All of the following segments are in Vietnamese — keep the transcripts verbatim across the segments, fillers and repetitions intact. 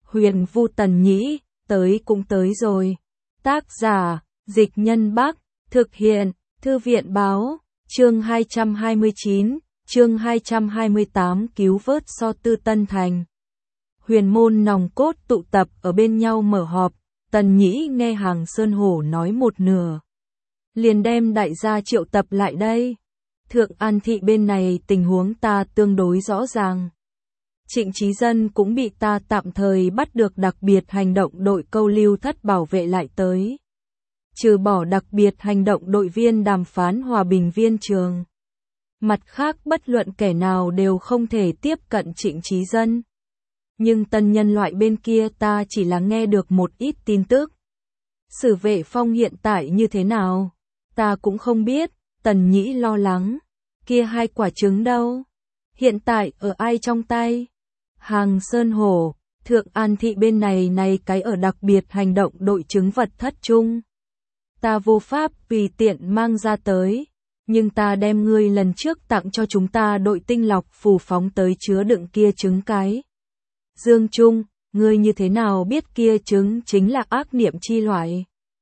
Huyền Vu Tần Nhĩ, tới cũng tới rồi. Tác giả, Dịch Nhân Bắc, thực hiện, Thư viện Báo, chương hai trăm hai mươi chín, chương hai trăm hai mươi tám cứu vớt So Tư Tân Thành. Huyền môn nòng cốt tụ tập ở bên nhau mở họp, Tần Nhĩ nghe Hàng Sơn Hổ nói một nửa. Liền đem đại gia triệu tập lại đây. Thượng An Thị bên này tình huống ta tương đối rõ ràng. Trịnh Chí Dân cũng bị ta tạm thời bắt được đặc biệt hành động đội câu lưu thất bảo vệ lại tới. Trừ bỏ đặc biệt hành động đội viên đàm phán hòa bình viên trường. Mặt khác bất luận kẻ nào đều không thể tiếp cận Trịnh Chí Dân. Nhưng tân nhân loại bên kia ta chỉ là nghe được một ít tin tức. Sử Vệ Phong hiện tại như thế nào? Ta cũng không biết, Tần Nhĩ lo lắng. Kia hai quả trứng đâu? Hiện tại ở ai trong tay? Hàng Sơn Hổ, Thượng An Thị bên này này cái ở đặc biệt hành động đội trứng vật thất chung. Ta vô pháp vì tiện mang ra tới, nhưng ta đem ngươi lần trước tặng cho chúng ta đội tinh lọc phù phóng tới chứa đựng kia trứng cái. Dương Trung, ngươi như thế nào biết kia trứng chính là ác niệm chi loại?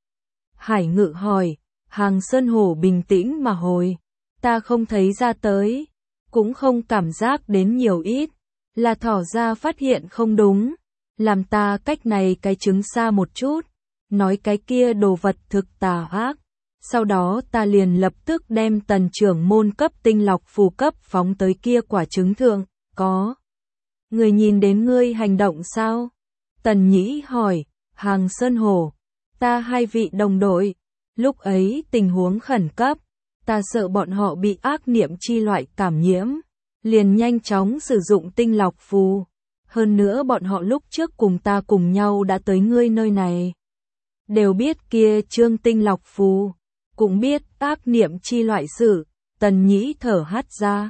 Hải Ngự hỏi, Hàng Sơn Hổ bình tĩnh mà hồi, ta không thấy ra tới, cũng không cảm giác đến nhiều ít, là thỏ ra phát hiện không đúng, làm ta cách này cái trứng xa một chút, nói cái kia đồ vật thực tà ác. Sau đó ta liền lập tức đem tần trưởng môn cấp tinh lọc phù cấp phóng tới kia quả trứng thượng, có. Người nhìn đến ngươi hành động sao? Tần Nhĩ hỏi, Hàng Sơn Hổ, ta hai vị đồng đội, lúc ấy tình huống khẩn cấp, ta sợ bọn họ bị ác niệm chi loại cảm nhiễm, liền nhanh chóng sử dụng tinh lọc phù. Hơn nữa bọn họ lúc trước cùng ta cùng nhau đã tới ngươi nơi này. Đều biết kia trương tinh lọc phù, cũng biết ác niệm chi loại sự, Tần Nhĩ thở hắt ra.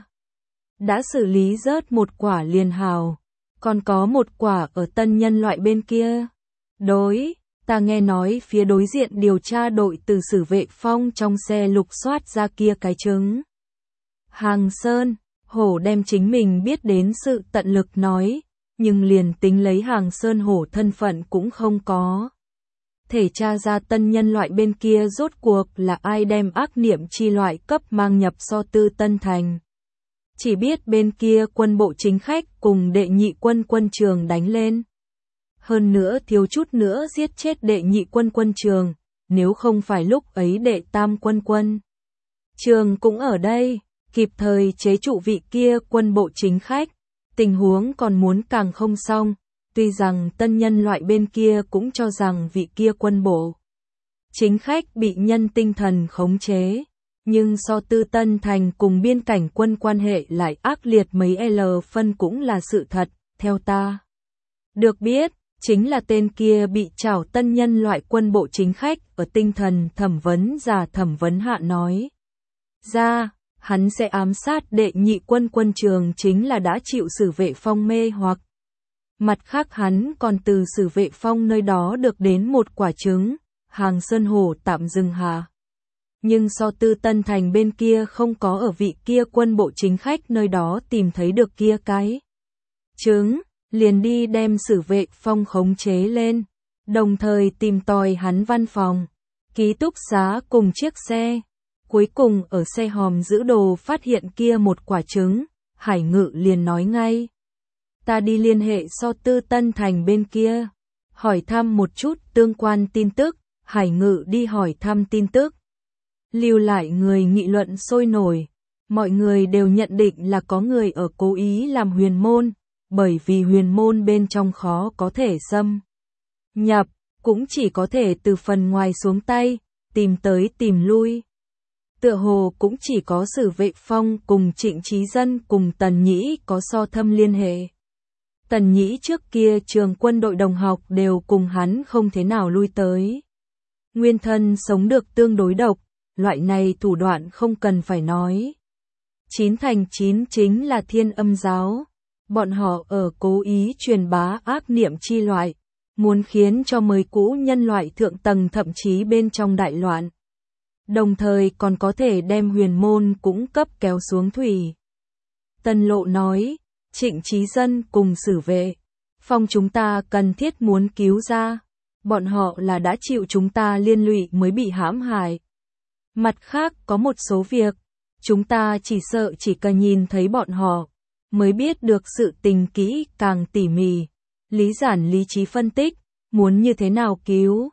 Đã xử lý rớt một quả liền hào, còn có một quả ở tân nhân loại bên kia. Đối, ta nghe nói phía đối diện điều tra đội từ Sử Vệ Phong trong xe lục soát ra kia cái trứng. Hàng Sơn Hổ đem chính mình biết đến sự tận lực nói, nhưng liền tính lấy Hàng Sơn Hổ thân phận cũng không có. Thể tra ra tân nhân loại bên kia rốt cuộc là ai đem ác niệm chi loại cấp mang nhập So Tư Tân Thành. Chỉ biết bên kia quân bộ chính khách cùng đệ nhị quân quân trường đánh lên. Hơn nữa thiếu chút nữa giết chết đệ nhị quân quân trường, nếu không phải lúc ấy đệ tam quân quân trường cũng ở đây, kịp thời chế trụ vị kia quân bộ chính khách, tình huống còn muốn càng không xong. Tuy rằng tân nhân loại bên kia cũng cho rằng vị kia quân bộ chính khách bị nhân tinh thần khống chế, nhưng So Tư Tân Thành cùng biên cảnh quân quan hệ lại ác liệt mấy L phân cũng là sự thật, theo ta. Được biết, chính là tên kia bị trảo tân nhân loại quân bộ chính khách ở tinh thần thẩm vấn giả thẩm vấn hạ nói. Ra, hắn sẽ ám sát đệ nhị quân quân trường chính là đã chịu Sử Vệ Phong mê hoặc. Mặt khác hắn còn từ Sử Vệ Phong nơi đó được đến một quả trứng, Hàng Sơn Hổ tạm dừng hạ. Nhưng So Tư Tân Thành bên kia không có ở vị kia quân bộ chính khách nơi đó tìm thấy được kia cái trứng, liền đi đem Sử Vệ Phong khống chế lên, đồng thời tìm tòi hắn văn phòng, ký túc xá cùng chiếc xe. Cuối cùng ở xe hòm giữ đồ phát hiện kia một quả trứng, Hải Ngự liền nói ngay. Ta đi liên hệ So Tư Tân Thành bên kia, hỏi thăm một chút tương quan tin tức. Hải Ngự đi hỏi thăm tin tức. Lưu lại người nghị luận sôi nổi, mọi người đều nhận định là có người ở cố ý làm huyền môn, bởi vì huyền môn bên trong khó có thể xâm nhập, cũng chỉ có thể từ phần ngoài xuống tay, tìm tới tìm lui. Tựa hồ cũng chỉ có Sử Vệ Phong cùng Trịnh Chí Dân cùng Tần Nhĩ có so thâm liên hệ. Tần Nhĩ trước kia trường quân đội đồng học đều cùng hắn không thế nào lui tới. Nguyên thân sống được tương đối độc, loại này thủ đoạn không cần phải nói. Chín thành chín chính là Thiên Âm giáo. Bọn họ ở cố ý truyền bá ác niệm chi loại, muốn khiến cho mới cũ nhân loại thượng tầng thậm chí bên trong đại loạn. Đồng thời còn có thể đem huyền môn cũng cấp kéo xuống thủy. Tân Lộ nói, Trịnh Chí Dân cùng Sử Vệ Phong chúng ta cần thiết muốn cứu ra. Bọn họ là đã chịu chúng ta liên lụy mới bị hãm hại. Mặt khác có một số việc, chúng ta chỉ sợ chỉ cần nhìn thấy bọn họ, mới biết được sự tình kỹ càng tỉ mỉ, lý giản lý trí phân tích, muốn như thế nào cứu.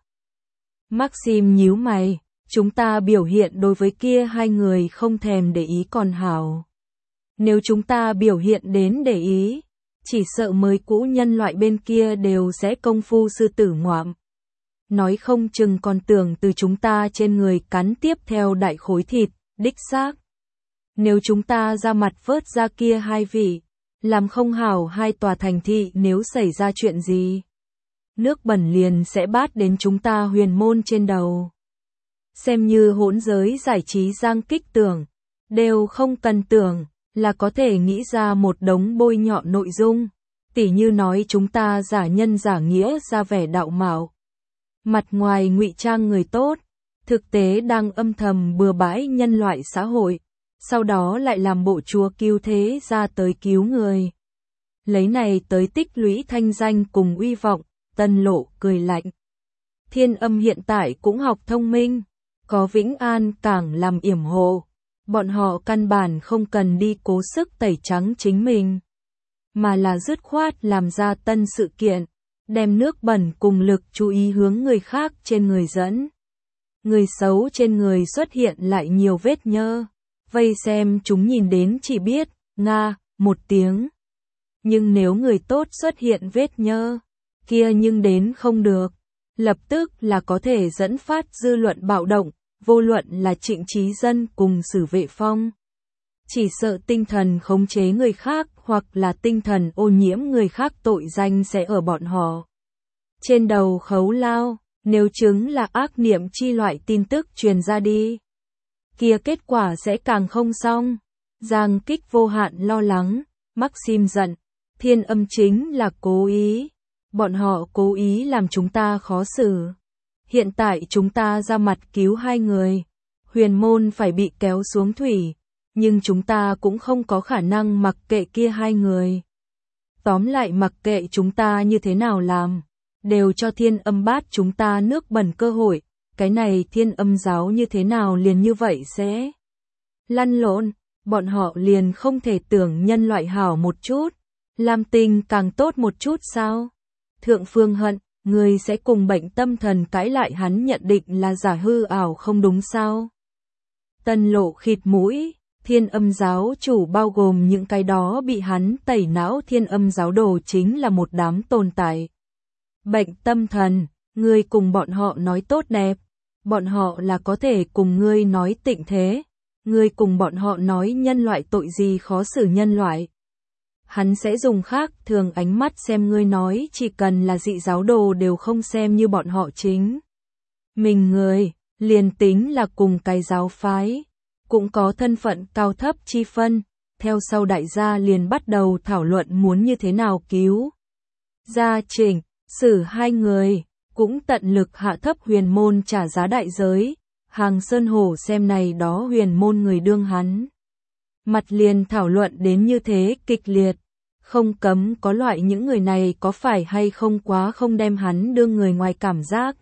Maxim nhíu mày, chúng ta biểu hiện đối với kia hai người không thèm để ý còn hảo. Nếu chúng ta biểu hiện đến để ý, chỉ sợ mới cũ nhân loại bên kia đều sẽ công phu sư tử ngoạm. Nói không chừng còn tưởng từ chúng ta trên người cắn tiếp theo đại khối thịt, đích xác. Nếu chúng ta ra mặt vớt ra kia hai vị, làm không hảo hai tòa thành thị nếu xảy ra chuyện gì. Nước bẩn liền sẽ bát đến chúng ta huyền môn trên đầu. Xem như hỗn giới giải trí giang kích tưởng, đều không cần tưởng, là có thể nghĩ ra một đống bôi nhọ nội dung. Tỉ như nói chúng ta giả nhân giả nghĩa ra vẻ đạo mạo. Mặt ngoài ngụy trang người tốt, thực tế đang âm thầm bừa bãi nhân loại xã hội, sau đó lại làm bộ chúa cứu thế ra tới cứu người. Lấy này tới tích lũy thanh danh cùng uy vọng, Tân Lộ cười lạnh. Thiên Âm hiện tại cũng học thông minh, có Vĩnh An Cảng làm yểm hộ, bọn họ căn bản không cần đi cố sức tẩy trắng chính mình, mà là dứt khoát làm ra tân sự kiện, đem nước bẩn cùng lực chú ý hướng người khác trên người dẫn. Người xấu trên người xuất hiện lại nhiều vết nhơ, vây xem chúng nhìn đến chỉ biết, nga, một tiếng. Nhưng nếu người tốt xuất hiện vết nhơ, kia nhưng đến không được, lập tức là có thể dẫn phát dư luận bạo động, vô luận là Trịnh Chí Dân cùng Sử Vệ Phong. Chỉ sợ tinh thần khống chế người khác hoặc là tinh thần ô nhiễm người khác tội danh sẽ ở bọn họ trên đầu khấu lao, nếu chứng là ác niệm chi loại tin tức truyền ra đi. Kia kết quả sẽ càng không xong. Giang Kích vô hạn lo lắng, Maxim giận, Thiên Âm chính là cố ý. Bọn họ cố ý làm chúng ta khó xử. Hiện tại chúng ta ra mặt cứu hai người, huyền môn phải bị kéo xuống thủy, nhưng chúng ta cũng không có khả năng mặc kệ kia hai người. Tóm lại mặc kệ chúng ta như thế nào làm, đều cho Thiên Âm bát chúng ta nước bẩn cơ hội, cái này Thiên Âm giáo như thế nào liền như vậy sẽ lăn lộn, bọn họ liền không thể tưởng nhân loại hảo một chút, làm tình càng tốt một chút sao? Thượng Phương Hận, người sẽ cùng bệnh tâm thần cãi lại hắn nhận định là giả hư ảo không đúng sao? Tân Lộ khịt mũi, Thiên Âm giáo chủ bao gồm những cái đó bị hắn tẩy não Thiên Âm giáo đồ chính là một đám tồn tại. Bệnh tâm thần, ngươi cùng bọn họ nói tốt đẹp, bọn họ là có thể cùng ngươi nói tịnh thế, ngươi cùng bọn họ nói nhân loại tội gì khó xử nhân loại. Hắn sẽ dùng khác thường ánh mắt xem ngươi nói chỉ cần là dị giáo đồ đều không xem như bọn họ chính. Mình người, liền tính là cùng cái giáo phái, cũng có thân phận cao thấp chi phân, theo sau đại gia liền bắt đầu thảo luận muốn như thế nào cứu. Gia Trịnh, Sử hai người, cũng tận lực hạ thấp huyền môn trả giá đại giới, Hàng Sơn Hổ xem này đó huyền môn người đương hắn. Mặt liền thảo luận đến như thế kịch liệt, không cấm có loại những người này có phải hay không quá không đem hắn đương người ngoài cảm giác.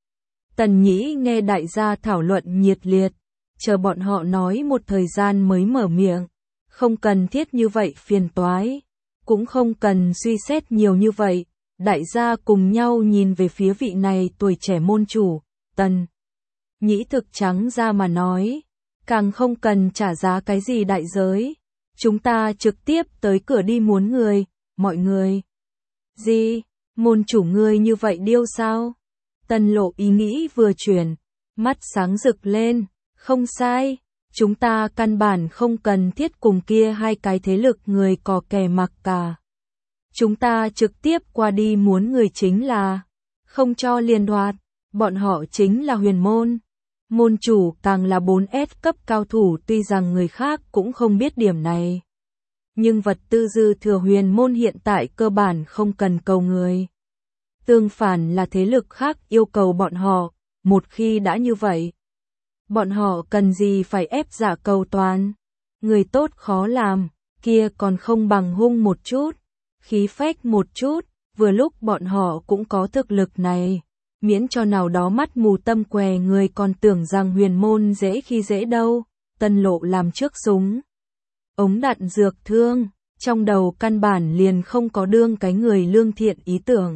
Tần Nhĩ nghe đại gia thảo luận nhiệt liệt, chờ bọn họ nói một thời gian mới mở miệng, không cần thiết như vậy phiền toái, cũng không cần suy xét nhiều như vậy. Đại gia cùng nhau nhìn về phía vị này tuổi trẻ môn chủ, Tần Nhĩ thực trắng ra mà nói, càng không cần trả giá cái gì đại giới, chúng ta trực tiếp tới cửa đi muốn người, mọi người. Gì, môn chủ ngươi như vậy điêu sao? Tân Lộ ý nghĩ vừa chuyển, mắt sáng rực lên, không sai, chúng ta căn bản không cần thiết cùng kia hai cái thế lực người cò kè mặc cả. Chúng ta trực tiếp qua đi muốn người chính là, không cho liên đoạt, bọn họ chính là huyền môn. Môn chủ càng là bốn S cấp cao thủ tuy rằng người khác cũng không biết điểm này. Nhưng vật tư dư thừa huyền môn hiện tại cơ bản không cần cầu người. Tương phản là thế lực khác yêu cầu bọn họ, một khi đã như vậy. Bọn họ cần gì phải ép giả cầu toàn. Người tốt khó làm, kia còn không bằng hung một chút. Khí phách một chút, Vừa lúc bọn họ cũng có thực lực này, miễn cho nào đó mắt mù tâm què người còn tưởng rằng huyền môn dễ khi dễ đâu, Tân Lộ làm trước súng. Ống đạn dược thương, trong đầu căn bản liền không có đương cái người lương thiện ý tưởng.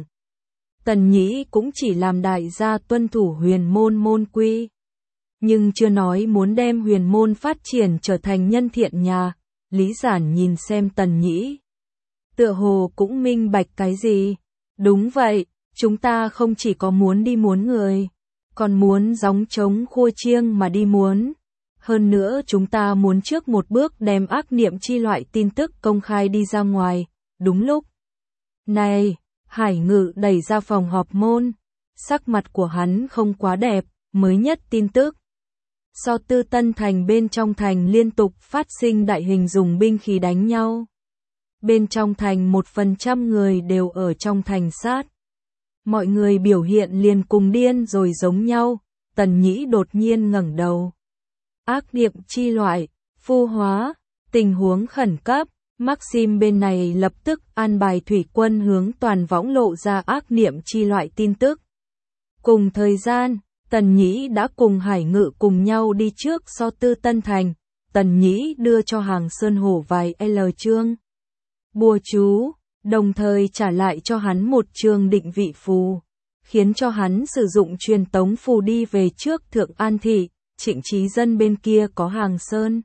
Tần Nhĩ cũng chỉ làm đại gia tuân thủ huyền môn môn quy. Nhưng chưa nói muốn đem huyền môn phát triển trở thành nhân thiện nhà, Lý Giản nhìn xem Tần Nhĩ. Tựa hồ cũng minh bạch cái gì. Đúng vậy, chúng ta không chỉ có muốn đi muốn người, còn muốn gióng trống khua chiêng mà đi muốn. Hơn nữa chúng ta muốn trước một bước đem ác niệm chi loại tin tức công khai đi ra ngoài. Đúng lúc này, Hải Ngự đẩy ra phòng họp môn. Sắc mặt của hắn không quá đẹp, mới nhất tin tức. So Tư Tân Thành bên trong thành liên tục phát sinh đại hình dùng binh khí đánh nhau. Bên trong thành một phần trăm người đều ở trong thành sát. Mọi người biểu hiện liền cùng điên rồi giống nhau. Tần Nhĩ đột nhiên ngẩng đầu. Ác niệm chi loại, phu hóa, tình huống khẩn cấp. Maxim bên này lập tức an bài thủy quân hướng toàn võng lộ ra ác niệm chi loại tin tức. Cùng thời gian, Tần Nhĩ đã cùng Hải Ngự cùng nhau đi trước So Tư Tân Thành. Tần Nhĩ đưa cho Hàng Sơn Hổ vài L chương bùa chú, đồng thời trả lại cho hắn một chương định vị phù, khiến cho hắn sử dụng truyền tống phù đi về trước Thượng An Thị. Trịnh Trí Dân bên kia có Hàng Sơn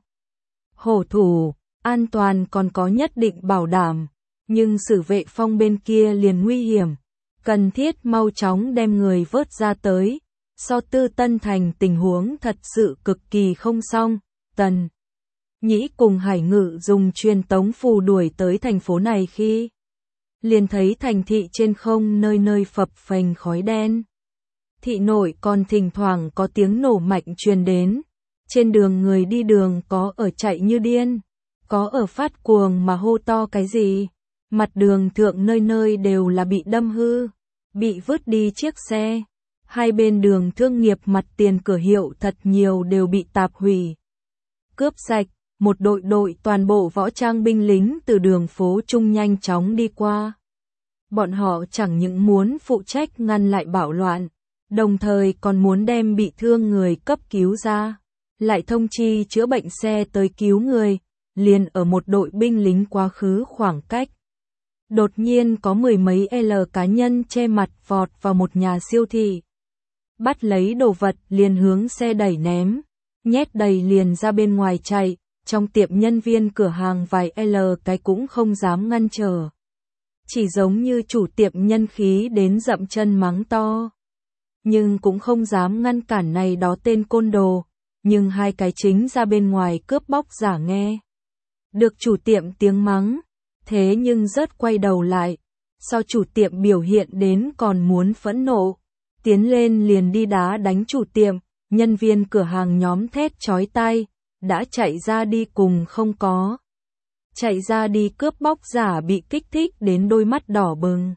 Hổ thủ, an toàn còn có nhất định bảo đảm, nhưng Sử Vệ Phong bên kia liền nguy hiểm, cần thiết mau chóng đem người vớt ra tới. So Tư Tân Thành tình huống thật sự cực kỳ không xong. Tần Nhĩ cùng Hải Ngự dùng truyền tống phù đuổi tới thành phố này khi liền thấy thành thị trên không nơi nơi phập phềnh khói đen. Thị nội còn thỉnh thoảng có tiếng nổ mạnh truyền đến. Trên đường người đi đường có ở chạy như điên, có ở phát cuồng mà hô to cái gì. Mặt đường thượng nơi nơi đều là bị đâm hư, bị vứt đi chiếc xe. Hai bên đường thương nghiệp mặt tiền cửa hiệu thật nhiều đều bị tạp hủy, cướp sạch. Một đội đội toàn bộ võ trang binh lính từ đường phố Trung nhanh chóng đi qua. Bọn họ chẳng những muốn phụ trách ngăn lại bạo loạn, đồng thời còn muốn đem bị thương người cấp cứu ra, lại thông chi chữa bệnh xe tới cứu người. Liền ở một đội binh lính quá khứ khoảng cách, đột nhiên có mười mấy L cá nhân che mặt vọt vào một nhà siêu thị, bắt lấy đồ vật liền hướng xe đẩy ném, nhét đầy liền ra bên ngoài chạy. Trong tiệm nhân viên cửa hàng vài L cái cũng không dám ngăn trở, chỉ giống như chủ tiệm nhân khí đến dậm chân mắng to, nhưng cũng không dám ngăn cản này đó tên côn đồ. Nhưng hai cái chính ra bên ngoài cướp bóc giả nghe được chủ tiệm tiếng mắng, thế nhưng rất quay đầu lại, sau chủ tiệm biểu hiện đến còn muốn phẫn nộ, tiến lên liền đi đá đánh chủ tiệm. Nhân viên cửa hàng nhóm thét chói tai, đã chạy ra đi cùng không có. Chạy ra đi cướp bóc giả bị kích thích đến đôi mắt đỏ bừng.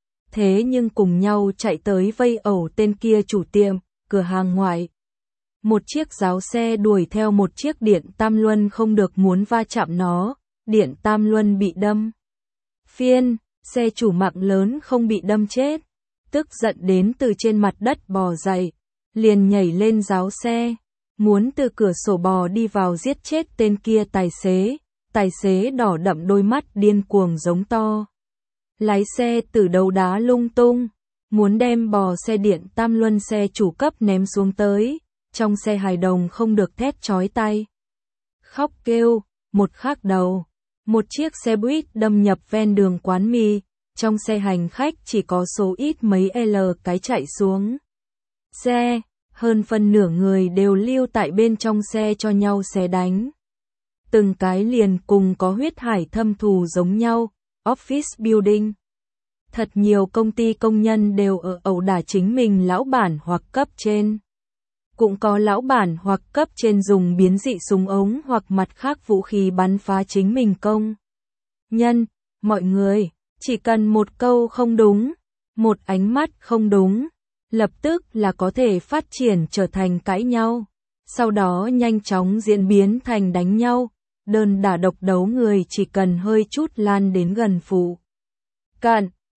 Thế nhưng cùng nhau chạy tới vây ẩu tên kia chủ tiệm, cửa hàng ngoại. Một chiếc giáo xe đuổi theo một chiếc điện tam luân không được muốn va chạm nó, điện tam luân bị đâm. Phiên, xe chủ mạng lớn không bị đâm chết, tức giận đến từ trên mặt đất bò dậy, liền nhảy lên giáo xe, muốn từ cửa sổ bò đi vào giết chết tên kia tài xế. Tài xế đỏ đậm đôi mắt điên cuồng giống to. Lái xe từ đầu đá lung tung, muốn đem bò xe điện tam luân xe chủ cấp ném xuống tới. Trong xe hài đồng không được thét chói tai, khóc kêu. Một khác đầu, một chiếc xe buýt đâm nhập ven đường quán mì, trong xe hành khách chỉ có số ít mấy L cái chạy xuống xe, hơn phân nửa người đều lưu tại bên trong xe cho nhau xé đánh. Từng cái liền cùng có huyết hải thâm thù giống nhau. Office building, thật nhiều công ty công nhân đều ở ẩu đả chính mình lão bản hoặc cấp trên. Cũng có lão bản hoặc cấp trên dùng biến dị súng ống hoặc mặt khác vũ khí bắn phá chính mình công nhân. Mọi người, chỉ cần một câu không đúng, một ánh mắt không đúng, lập tức là có thể phát triển trở thành cãi nhau, sau đó nhanh chóng diễn biến thành đánh nhau. Đơn đả độc đấu người chỉ cần hơi chút lan đến gần phụ cận,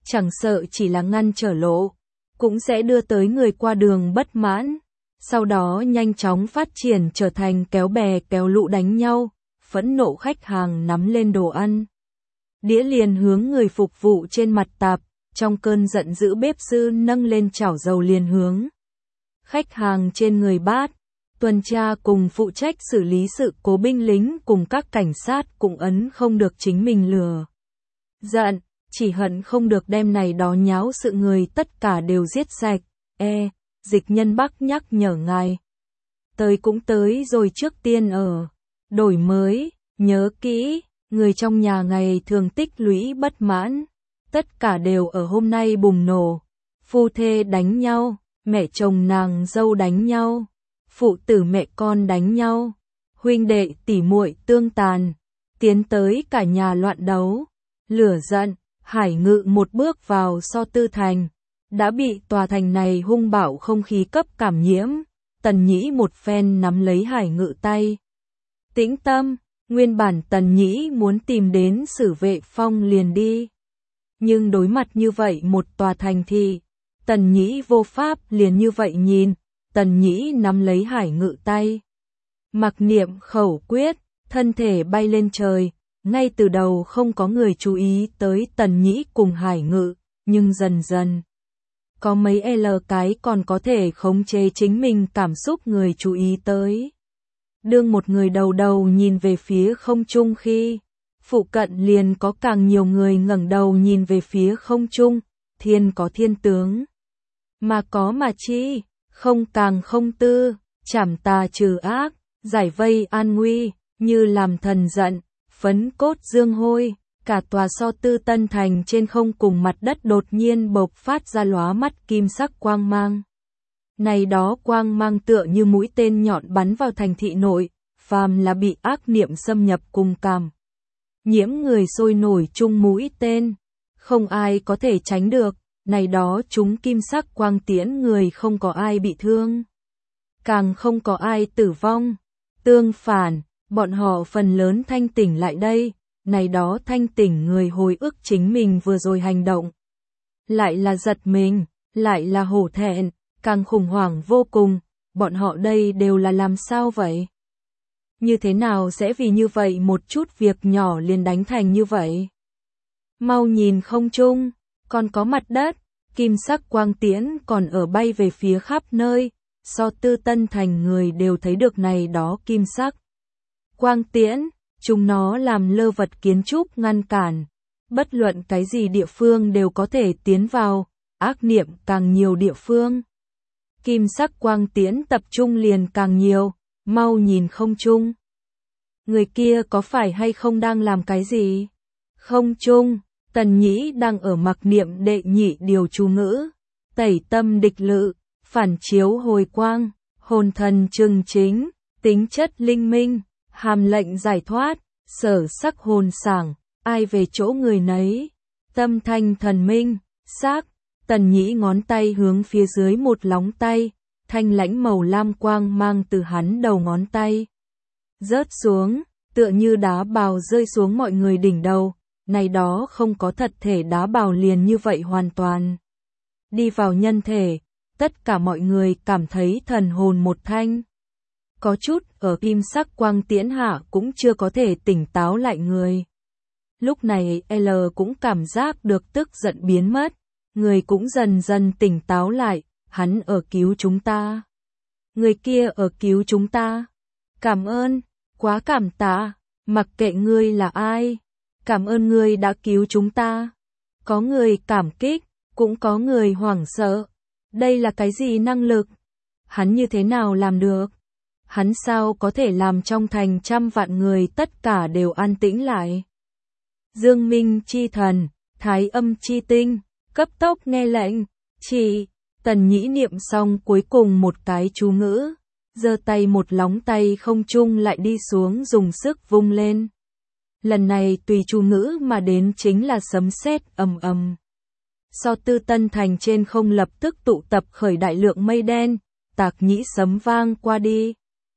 chẳng sợ chỉ là ngăn trở lộ, cũng sẽ đưa tới người qua đường bất mãn, sau đó nhanh chóng phát triển trở thành kéo bè kéo lũ đánh nhau, phẫn nộ khách hàng nắm lên đồ ăn. Đĩa liền hướng người phục vụ trên mặt tạp, trong cơn giận dữ bếp sư nâng lên chảo dầu liền hướng khách hàng trên người bát. Tuần tra cùng phụ trách xử lý sự cố binh lính cùng các cảnh sát cũng ấn không được chính mình lừa giận, chỉ hận không được đem này đó nháo sự người tất cả đều giết sạch. E, Dịch Nhân Bắc nhắc nhở ngài. Tới cũng tới rồi, trước tiên ở đổi mới, nhớ kỹ, người trong nhà ngày thường tích lũy bất mãn, tất cả đều ở hôm nay bùng nổ. Phu thê đánh nhau, mẹ chồng nàng dâu đánh nhau, phụ tử mẹ con đánh nhau, huynh đệ tỉ muội tương tàn, tiến tới cả nhà loạn đấu. Lửa giận, Hải Ngự một bước vào So Tư Thành, đã bị tòa thành này hung bạo không khí cấp cảm nhiễm. Tần Nhĩ một phen nắm lấy Hải Ngự tay. Tĩnh tâm, nguyên bản Tần Nhĩ muốn tìm đến Sử Vệ Phong liền đi. Nhưng đối mặt như vậy một tòa thành thì, Tần Nhĩ vô pháp liền như vậy nhìn. Tần Nhĩ nắm lấy Hải Ngự tay, mặc niệm khẩu quyết, thân thể bay lên trời. Ngay từ đầu không có người chú ý tới Tần Nhĩ cùng Hải Ngự, nhưng dần dần có mấy L cái còn có thể khống chế chính mình cảm xúc người chú ý tới. Đương một người đầu đầu nhìn về phía không trung khi, phụ cận liền có càng nhiều người ngẩng đầu nhìn về phía không trung. Thiên có thiên tướng, mà có mà chi, không càng không tư, trảm tà trừ ác, giải vây an nguy, như làm thần giận, phấn cốt dương hôi. Cả tòa So Tư Tân Thành trên không cùng mặt đất đột nhiên bộc phát ra lóa mắt kim sắc quang mang. Này đó quang mang tựa như mũi tên nhọn bắn vào thành thị nội, phàm là bị ác niệm xâm nhập cùng cảm nhiễm người sôi nổi chung mũi tên, không ai có thể tránh được. Này đó chúng kim sắc quang tiễn người không có ai bị thương, càng không có ai tử vong. Tương phản, bọn họ phần lớn thanh tỉnh lại đây. Này đó thanh tỉnh người hồi ức chính mình vừa rồi hành động, lại là giật mình, lại là hổ thẹn, càng khủng hoảng vô cùng. Bọn họ đây đều là làm sao vậy? Như thế nào sẽ vì như vậy một chút việc nhỏ liền đánh thành như vậy? Mau nhìn không trung, còn có mặt đất, kim sắc quang tiễn còn ở bay về phía khắp nơi. So Tư Tân Thành người đều thấy được này đó kim sắc quang tiễn. Chúng nó làm lơ vật kiến trúc ngăn cản, bất luận cái gì địa phương đều có thể tiến vào, ác niệm càng nhiều địa phương. Kim sắc quang tiễn tập trung liền càng nhiều, mau nhìn không trung. Người kia có phải hay không đang làm cái gì? Không trung, Tần Nhĩ đang ở mặc niệm đệ nhị điều chú ngữ, tẩy tâm địch lự, phản chiếu hồi quang, hồn thần trừng chính, tính chất linh minh. Hàm lệnh giải thoát, sở sắc hồn sảng, ai về chỗ người nấy, tâm thanh thần minh, xác. Tần Nhĩ ngón tay hướng phía dưới một lóng tay, thanh lãnh màu lam quang mang từ hắn đầu ngón tay rớt xuống, tựa như đá bào rơi xuống mọi người đỉnh đầu. Này đó không có thật thể đá bào liền như vậy hoàn toàn đi vào nhân thể, tất cả mọi người cảm thấy thần hồn một thanh. Có chút ở kim sắc quang tiễn hạ cũng chưa có thể tỉnh táo lại người. Lúc này L cũng cảm giác được tức giận biến mất, người cũng dần dần tỉnh táo lại. Hắn ở cứu chúng ta, người kia ở cứu chúng ta. Cảm ơn, quá cảm tạ, mặc kệ ngươi là ai, cảm ơn ngươi đã cứu chúng ta. Có người cảm kích, cũng có người hoảng sợ. Đây là cái gì năng lực? Hắn như thế nào làm được? Hắn sao có thể làm trong thành trăm vạn người tất cả đều an tĩnh lại? Dương Minh chi thần, Thái Âm chi tinh, cấp tốc nghe lệnh, chỉ. Tần Nhĩ niệm xong cuối cùng một cái chú ngữ, giơ tay một lóng tay không trung lại đi xuống dùng sức vung lên. Lần này tùy chú ngữ mà đến chính là sấm sét ầm ầm. So Tư Tân Thành trên không lập tức tụ tập khởi đại lượng mây đen, tạc nhĩ sấm vang qua đi.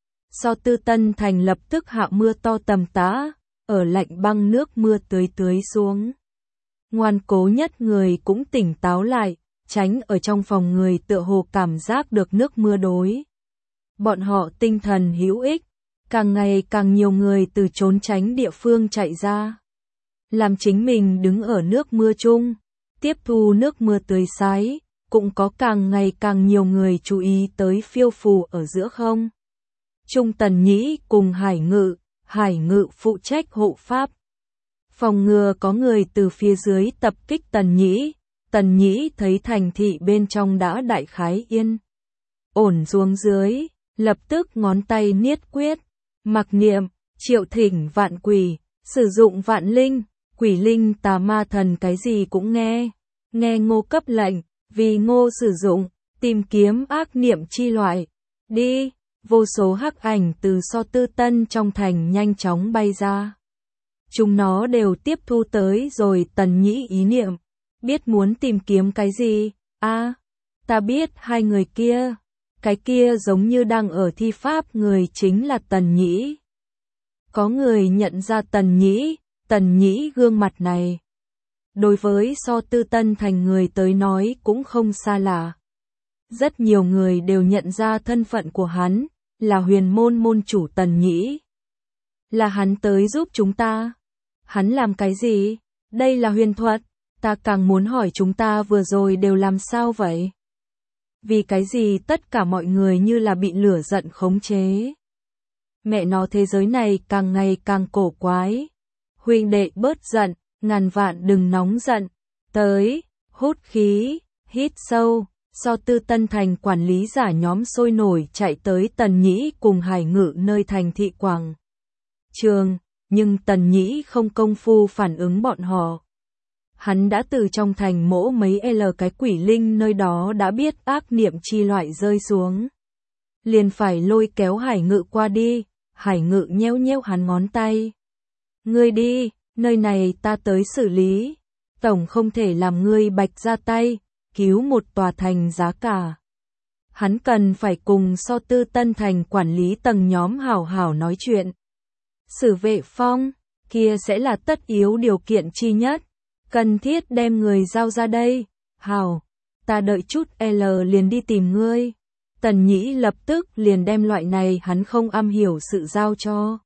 So Tư Tân Thành lập tức hạ mưa to tầm tã, ở lạnh băng nước mưa tưới tưới xuống. ngoan cố nhất người cũng tỉnh táo lại, tránh ở trong phòng người tựa hồ cảm giác được nước mưa đối. Bọn họ tinh thần hữu ích, càng ngày càng nhiều người từ trốn tránh địa phương chạy ra. Làm chính mình đứng ở nước mưa chung, tiếp thu nước mưa tươi sái, cũng có càng ngày càng nhiều người chú ý tới phiêu phù ở giữa không. Trung Tần Nhĩ cùng Hải Ngự, Hải Ngự phụ trách hộ pháp. Phòng ngừa có người từ phía dưới tập kích Tần Nhĩ, Tần Nhĩ thấy thành thị bên trong đã đại khái yên. Ổn xuống dưới, lập tức ngón tay niết quyết, mặc niệm, triệu thỉnh vạn quỷ, sử dụng vạn linh, quỷ linh tà ma thần cái gì cũng nghe. Nghe Ngô cấp lệnh, vì Ngô sử dụng, tìm kiếm ác niệm chi loại. Đi, vô số hắc ảnh từ So Tư Tân trong thành nhanh chóng bay ra. Chúng nó đều tiếp thu tới rồi Tần Nhĩ ý niệm. Biết muốn tìm kiếm cái gì? A, à, ta biết hai người kia. Cái kia giống như đang ở thi pháp người chính là Tần Nhĩ. Có người nhận ra Tần Nhĩ, Tần Nhĩ gương mặt này. Đối với So Tư Tân thành người tới nói cũng không xa lạ. Rất nhiều người đều nhận ra thân phận của hắn, là huyền môn môn chủ Tần Nhĩ. Là hắn tới giúp chúng ta. Hắn làm cái gì? Đây là huyền thuật. Ta càng muốn hỏi chúng ta vừa rồi đều làm sao vậy? Vì cái gì tất cả mọi người như là bị lửa giận khống chế? Mẹ nó thế giới này càng ngày càng cổ quái. Huynh đệ bớt giận, ngàn vạn đừng nóng giận. Tới, hút khí, hít sâu. So Tư Tân thành quản lý giả nhóm sôi nổi chạy tới Tần Nhĩ cùng Hải Ngự nơi thành thị quảng trường, nhưng Tần Nhĩ không công phu phản ứng bọn họ. Hắn đã từ trong thành mỗ mấy L cái quỷ linh nơi đó đã biết ác niệm chi loại rơi xuống. Liền phải lôi kéo Hải Ngự qua đi, Hải Ngự nheo nheo hắn ngón tay. Ngươi đi, nơi này ta tới xử lý. Tổng không thể làm ngươi bạch ra tay, cứu một tòa thành giá cả. Hắn cần phải cùng So Tư Tân thành quản lý tầng nhóm hảo hảo nói chuyện. Sử Vệ Phong, kia sẽ là tất yếu điều kiện chi nhất. Cần thiết đem người giao ra đây. Hảo, ta đợi chút L liền đi tìm ngươi. Tần Nhĩ lập tức liền đem loại này hắn không am hiểu sự giao cho.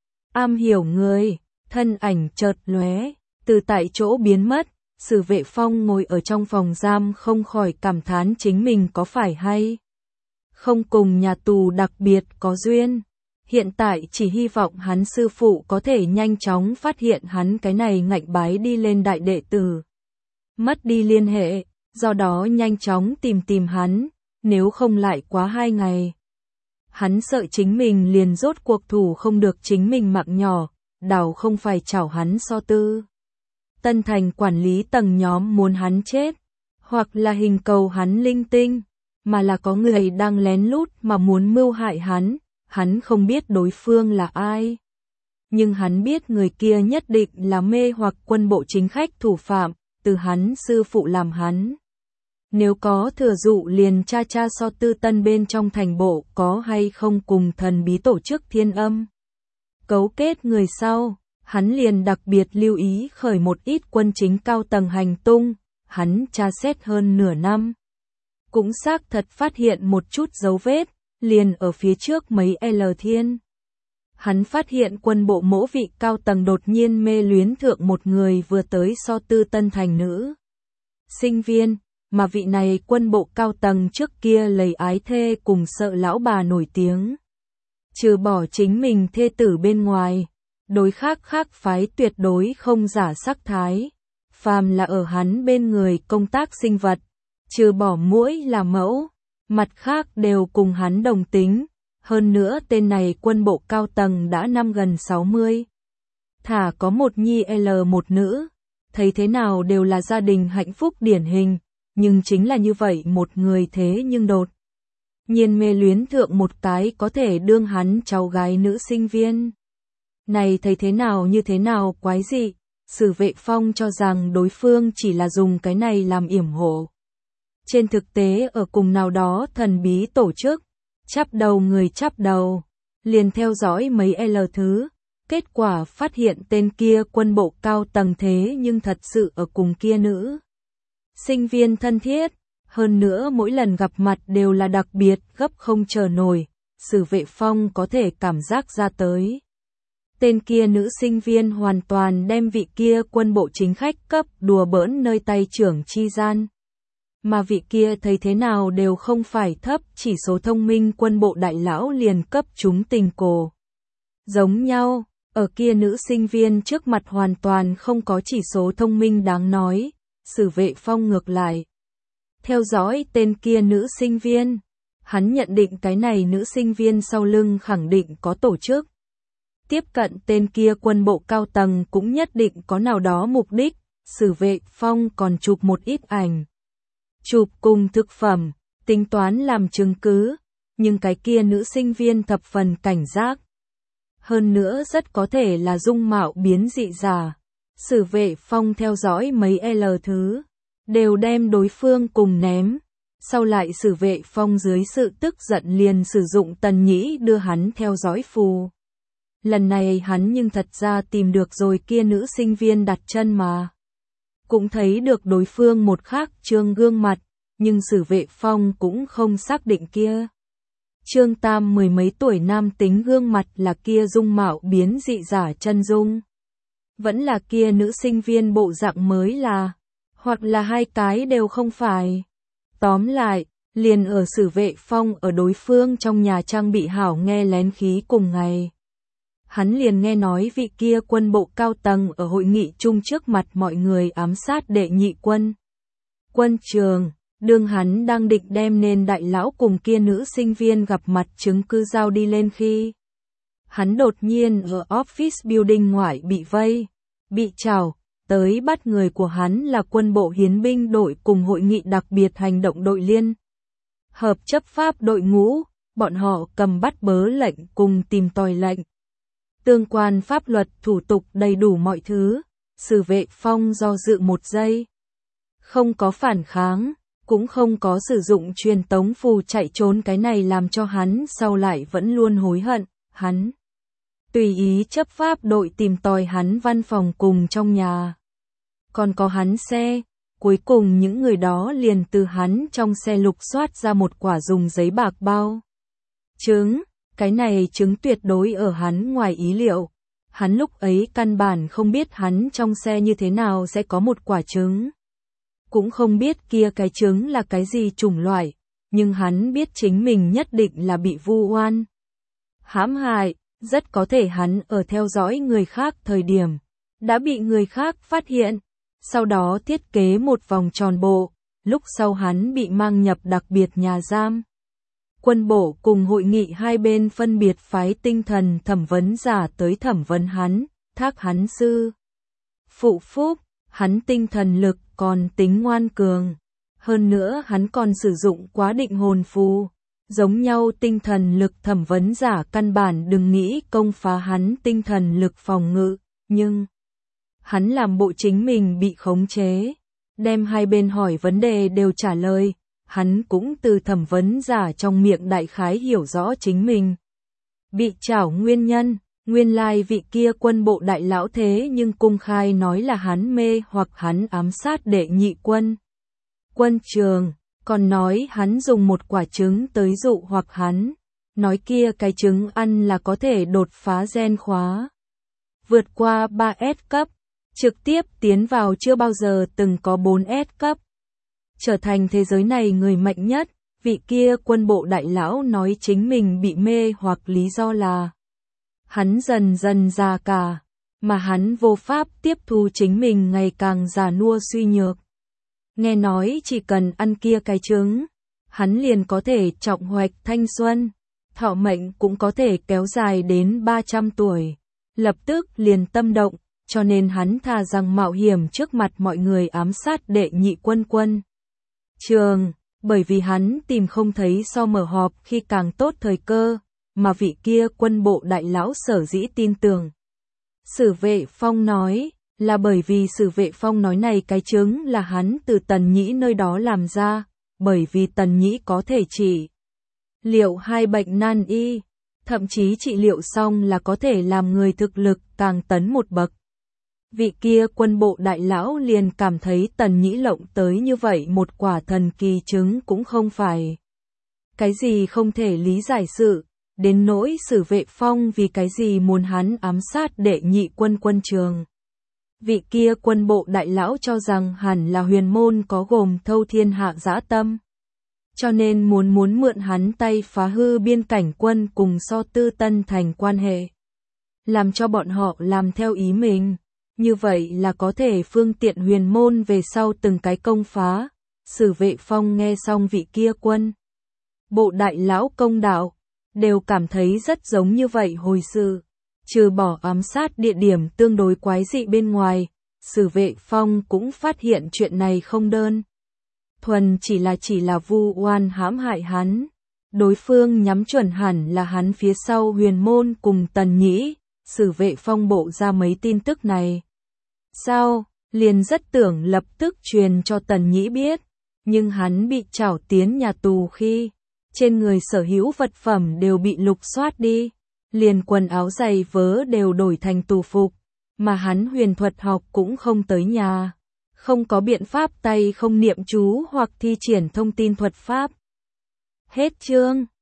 Am hiểu người, thân ảnh chợt lóe, từ tại chỗ biến mất. Sử Vệ Phong ngồi ở trong phòng giam không khỏi cảm thán chính mình có phải hay không cùng nhà tù đặc biệt có duyên. Hiện tại chỉ hy vọng hắn sư phụ có thể nhanh chóng phát hiện hắn cái này ngạnh bái đi lên đại đệ tử. Mất đi liên hệ, do đó nhanh chóng tìm tìm hắn, nếu không lại quá hai ngày. Hắn sợ chính mình liền rốt cuộc thủ không được chính mình mạng nhỏ, đảo không phải chảo hắn So Tư Tân thành quản lý tầng nhóm muốn hắn chết, hoặc là hình cầu hắn linh tinh, mà là có người đang lén lút mà muốn mưu hại hắn. Hắn không biết đối phương là ai, nhưng hắn biết người kia nhất định là mê hoặc quân bộ chính khách thủ phạm, từ hắn sư phụ làm hắn. Nếu có thừa dụ liền tra tra So Tư Tân bên trong thành bộ có hay không cùng thần bí tổ chức Thiên Âm cấu kết người sau, hắn liền đặc biệt lưu ý khởi một ít quân chính cao tầng hành tung, hắn tra xét hơn nửa năm. Cũng xác thật phát hiện một chút dấu vết, liền ở phía trước mấy L thiên. Hắn phát hiện quân bộ mỗ vị cao tầng đột nhiên mê luyến thượng một người vừa tới So Tư Tân thành nữ sinh viên, mà vị này quân bộ cao tầng trước kia lấy ái thê cùng sợ lão bà nổi tiếng. Trừ bỏ chính mình thê tử bên ngoài, đối khác khác phái tuyệt đối không giả sắc thái. Phàm là ở hắn bên người công tác sinh vật, trừ bỏ muỗi là mẫu, mặt khác đều cùng hắn đồng tính. Hơn nữa tên này quân bộ cao tầng đã năm gần sáu mươi. Thả có một nhi L một nữ, thấy thế nào đều là gia đình hạnh phúc điển hình, nhưng chính là như vậy một người thế nhưng đột nhiên mê luyến thượng một cái có thể đương hắn cháu gái nữ sinh viên. Này thấy thế nào như thế nào quái dị, Sử Vệ Phong cho rằng đối phương chỉ là dùng cái này làm yểm hộ. Trên thực tế ở cùng nào đó thần bí tổ chức, chắp đầu người chắp đầu, liền theo dõi mấy L thứ, Kết quả phát hiện tên kia quân bộ cao tầng thế nhưng thật sự ở cùng kia nữ sinh viên thân thiết, hơn nữa mỗi lần gặp mặt đều là đặc biệt gấp không chờ nổi, Sử Vệ Phong có thể cảm giác ra tới. Tên kia nữ sinh viên hoàn toàn đem vị kia quân bộ chính khách cấp đùa bỡn nơi tay trưởng chi gian. Mà vị kia thấy thế nào đều không phải thấp, chỉ số thông minh quân bộ đại lão liền cấp chúng tình cổ. Giống nhau, ở kia nữ sinh viên trước mặt hoàn toàn không có chỉ số thông minh đáng nói, Sử Vệ Phong ngược lại. Theo dõi tên kia nữ sinh viên, hắn nhận định cái này nữ sinh viên sau lưng khẳng định có tổ chức. Tiếp cận tên kia quân bộ cao tầng cũng nhất định có nào đó mục đích, Sử Vệ Phong còn chụp một ít ảnh. Chụp cùng thực phẩm, tính toán làm chứng cứ, nhưng cái kia nữ sinh viên thập phần cảnh giác. Hơn nữa rất có thể là dung mạo biến dị giả. Sử Vệ Phong theo dõi mấy L thứ, đều đem đối phương cùng ném. Sau lại Sử Vệ Phong dưới sự tức giận liền sử dụng Tần Nhĩ đưa hắn theo dõi phù. Lần này hắn nhưng thật ra tìm được rồi kia nữ sinh viên đặt chân mà. Cũng thấy được đối phương một khác trương gương mặt, nhưng Sử Vệ Phong cũng không xác định kia. Trương Tam mười mấy tuổi nam tính gương mặt là kia dung mạo biến dị giả chân dung. Vẫn là kia nữ sinh viên bộ dạng mới là, hoặc là hai cái đều không phải. Tóm lại, liền ở Sử Vệ Phong ở đối phương trong nhà trang bị hảo nghe lén khí cùng ngày. Hắn liền nghe nói vị kia quân bộ cao tầng ở hội nghị chung trước mặt mọi người ám sát đệ nhị quân. Quân trường, đương hắn đang định đem nên đại lão cùng kia nữ sinh viên gặp mặt chứng cứ giao đi lên khi. Hắn đột nhiên ở office building ngoại bị vây, bị trảo, tới bắt người của hắn là quân bộ hiến binh đội cùng hội nghị đặc biệt hành động đội liên. Hợp chấp pháp đội ngũ, bọn họ cầm bắt bớ lệnh cùng tìm tòi lệnh. Tương quan pháp luật thủ tục đầy đủ mọi thứ, Sử Vệ Phong do dự một giây. Không có phản kháng, cũng không có sử dụng truyền tống phù chạy trốn, cái này làm cho hắn sau lại vẫn luôn hối hận, hắn tùy ý chấp pháp đội tìm tòi hắn văn phòng cùng trong nhà. Còn có hắn xe, cuối cùng những người đó liền từ hắn trong xe lục soát ra một quả dùng giấy bạc bao trứng. Cái này trứng tuyệt đối ở hắn ngoài ý liệu. Hắn lúc ấy căn bản không biết hắn trong xe như thế nào sẽ có một quả trứng. Cũng không biết kia cái trứng là cái gì chủng loại, nhưng hắn biết chính mình nhất định là bị vu oan. Hãm hại, rất có thể hắn ở theo dõi người khác thời điểm, đã bị người khác phát hiện, sau đó thiết kế một vòng tròn bộ, lúc sau hắn bị mang nhập đặc biệt nhà giam. Quân bộ cùng hội nghị hai bên phân biệt phái tinh thần thẩm vấn giả tới thẩm vấn hắn, thác hắn sư phụ phúc, hắn tinh thần lực còn tính ngoan cường. Hơn nữa hắn còn sử dụng quá định hồn phù. Giống nhau tinh thần lực thẩm vấn giả căn bản đừng nghĩ công phá hắn tinh thần lực phòng ngự, nhưng hắn làm bộ chính mình bị khống chế, đem hai bên hỏi vấn đề đều trả lời. Hắn cũng từ thẩm vấn giả trong miệng đại khái hiểu rõ chính mình bị trảo nguyên nhân, nguyên lai vị kia quân bộ đại lão thế nhưng công khai nói là hắn mê hoặc hắn ám sát đệ nhị quân. Quân trường, còn nói hắn dùng một quả trứng tới dụ hoặc hắn, nói kia cái trứng ăn là có thể đột phá gen khóa. Vượt qua ba S cấp, trực tiếp tiến vào chưa bao giờ từng có bốn S cấp. Trở thành thế giới này người mạnh nhất, vị kia quân bộ đại lão nói chính mình bị mê hoặc lý do là hắn dần dần già cả, mà hắn vô pháp tiếp thu chính mình ngày càng già nua suy nhược. Nghe nói chỉ cần ăn kia cái trứng, hắn liền có thể trọng hoạch thanh xuân, thọ mệnh cũng có thể kéo dài đến ba trăm tuổi. Lập tức liền tâm động, cho nên hắn thà rằng mạo hiểm trước mặt mọi người ám sát đệ nhị quân quân trường, bởi vì hắn tìm không thấy so mở họp khi càng tốt thời cơ, mà vị kia quân bộ đại lão sở dĩ tin tưởng. Sử Vệ Phong nói, là bởi vì Sử Vệ Phong nói này cái trứng là hắn từ Tần Nhĩ nơi đó làm ra, bởi vì Tần Nhĩ có thể trị liệu hai bệnh nan y. thậm chí trị liệu xong là có thể làm người thực lực càng tấn một bậc. Vị kia quân bộ đại lão liền cảm thấy Tần Nhĩ lộng tới như vậy một quả thần kỳ trứng cũng không phải cái gì không thể lý giải sự, đến nỗi Sử Vệ Phong vì cái gì muốn hắn ám sát đệ nhị quân quân trường. Vị kia quân bộ đại lão cho rằng hẳn là huyền môn có gồm thâu thiên hạ dã tâm. Cho nên muốn muốn mượn hắn tay phá hư biên cảnh quân cùng So Tư Tân thành quan hệ. Làm cho bọn họ làm theo ý mình. Như vậy là có thể phương tiện huyền môn về sau từng cái công phá. Sử Vệ Phong nghe xong vị kia quân bộ đại lão công đạo, đều cảm thấy rất giống như vậy hồi sự. Trừ bỏ ám sát địa điểm tương đối quái dị bên ngoài, Sử Vệ Phong cũng phát hiện chuyện này không đơn thuần chỉ là chỉ là vu oan hãm hại hắn. Đối phương nhắm chuẩn hẳn là hắn phía sau huyền môn cùng Tần Nhĩ. Sử Vệ Phong bộ ra mấy tin tức này. Sao, liền rất tưởng lập tức truyền cho Tần Nhĩ biết. Nhưng hắn bị trảo tiến nhà tù khi trên người sở hữu vật phẩm đều bị lục soát đi. Liền quần áo giày vớ đều đổi thành tù phục. Mà hắn huyền thuật học cũng không tới nhà. Không có biện pháp tay không niệm chú hoặc thi triển thông tin thuật pháp. Hết chương.